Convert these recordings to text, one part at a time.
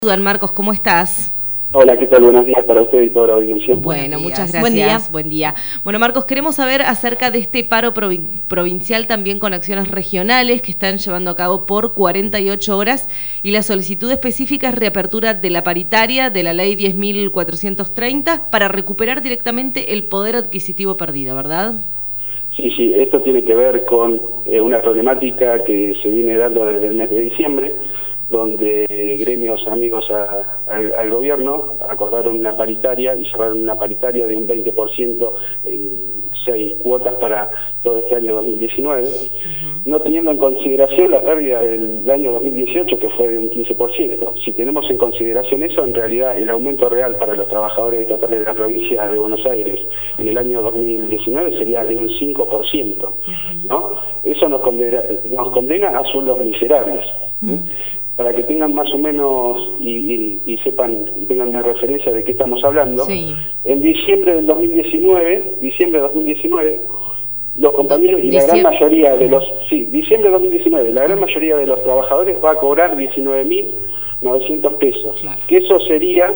Marcos, ¿cómo estás? Hola, ¿qué tal? Buenos días para usted y toda la audiencia. Bueno, muchas gracias. Buen día. Bueno, Marcos, queremos saber acerca de este paro provincial también con acciones regionales que están llevando a cabo por 48 horas y la solicitud específica es reapertura de la paritaria de la ley 10.430 para recuperar directamente el poder adquisitivo perdido, ¿verdad? Sí, esto tiene que ver con una problemática que se viene dando desde el mes de diciembre, donde gremios amigos al gobierno acordaron una paritaria y cerraron una paritaria de un 20% en 6 cuotas para todo este año 2019, no teniendo en consideración la pérdida del año 2018, que fue de un 15%. Si tenemos en consideración eso, en realidad el aumento real para los trabajadores estatales de la provincia de Buenos Aires en el año 2019 sería de un 5%, ¿no? Eso nos condena a sueldos miserables. Para que tengan más o menos y sepan y tengan una referencia de qué estamos hablando, en diciembre del 2019, los compañeros y la gran mayoría de los, diciembre de 2019, la gran mayoría de los trabajadores va a cobrar 19.900 pesos, claro. que eso sería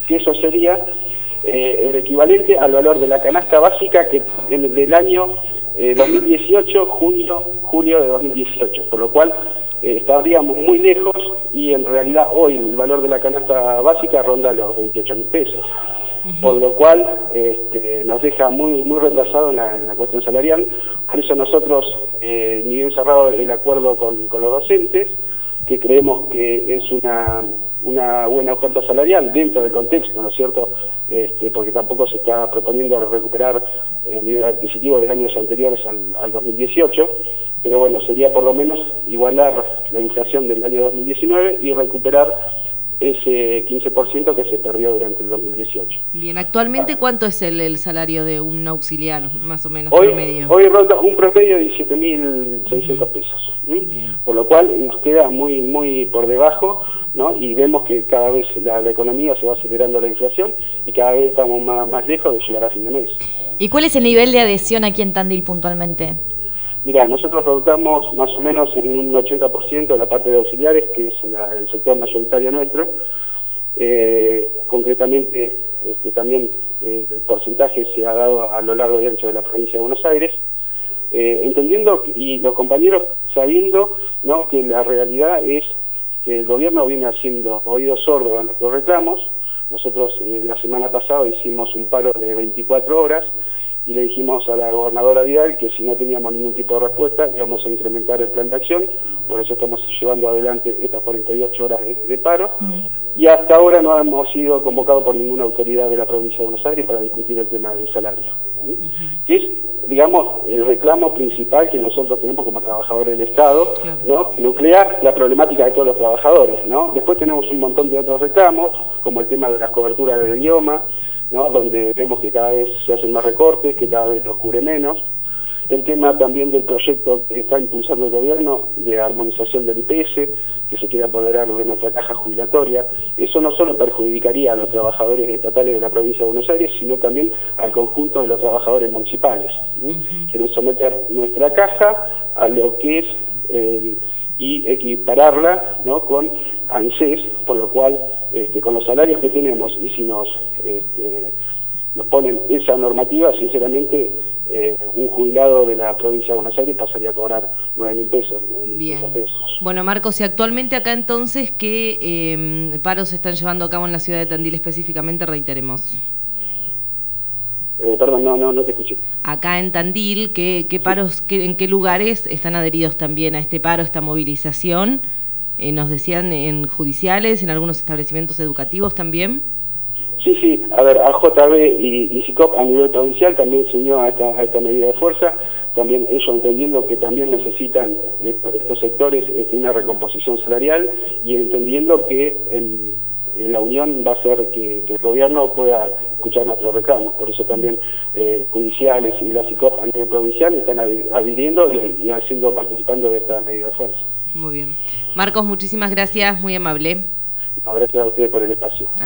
el equivalente al valor de la canasta básica que del año 2018, julio de 2018, por lo cual estaríamos muy lejos y en realidad hoy el valor de la canasta básica ronda los 28.000 pesos, por lo cual nos deja muy retrasado en la cuestión salarial. Por eso nosotros, ni bien cerrado el acuerdo con los docentes, que creemos que es una buena oferta salarial dentro del contexto, ¿no es cierto? Porque tampoco se está proponiendo recuperar el nivel adquisitivo de años anteriores al 2018, pero bueno, sería por lo menos igualar la inflación del año 2019 y recuperar ese 15% que se perdió durante el 2018. Bien, actualmente ¿cuánto es el salario de un auxiliar, más o menos, promedio? Hoy ronda un promedio de 17.600 pesos, por lo cual nos queda muy por debajo, ¿no? Y vemos que cada vez la economía se va acelerando la inflación y cada vez estamos más lejos de llegar a fin de mes. ¿Y cuál es el nivel de adhesión aquí en Tandil puntualmente? Mirá, nosotros preguntamos más o menos en un 80% de la parte de auxiliares, que es el sector mayoritario nuestro. Concretamente, también el porcentaje se ha dado a lo largo y ancho de la provincia de Buenos Aires, entendiendo, y los compañeros sabiendo, ¿no?, que la realidad es que el gobierno viene haciendo oídos sordos a nuestros reclamos. Nosotros la semana pasada hicimos un paro de 24 horas, y le dijimos a la gobernadora Vidal que si no teníamos ningún tipo de respuesta íbamos a incrementar el plan de acción. Por eso estamos llevando adelante estas 48 horas de paro, y hasta ahora no hemos sido convocados por ninguna autoridad de la provincia de Buenos Aires para discutir el tema del salario, que es, digamos, el reclamo principal que nosotros tenemos como trabajadores del Estado, ¿no? Nuclear la problemática de todos los trabajadores, ¿no? Después tenemos un montón de otros reclamos, como el tema de las coberturas del idioma, ¿no?, donde vemos que cada vez se hacen más recortes, que cada vez los cubre menos. El tema también del proyecto que está impulsando el gobierno de armonización del IPS, que se quiere apoderar de nuestra caja jubilatoria. Eso no solo perjudicaría a los trabajadores estatales de la provincia de Buenos Aires, sino también al conjunto de los trabajadores municipales. Quieren someter nuestra caja a lo que es y equipararla, ¿no?, con ANSES, por lo cual con los salarios que tenemos y si nos ponen esa normativa, sinceramente un jubilado de la provincia de Buenos Aires pasaría a cobrar 9.000 pesos. Bien. Pesos. Bueno, Marcos, y actualmente acá entonces, ¿qué paros se están llevando a cabo en la ciudad de Tandil específicamente? Reiteremos. Perdón, no te escuché. Acá en Tandil, ¿qué paros, en qué lugares están adheridos también a este paro, esta movilización? Nos decían en judiciales, en algunos establecimientos educativos también. Sí, a ver, AJB y SICOP a nivel provincial también se unió a esta medida de fuerza, también ellos entendiendo que también necesitan estos sectores una recomposición salarial y entendiendo que la unión va a hacer que el gobierno pueda escuchar nuestros reclamos. Por eso también judiciales y la SICOP a nivel provincial están adhiriendo y participando de esta medida de fuerza. Muy bien. Marcos, muchísimas gracias, muy amable. Gracias a ustedes por el espacio.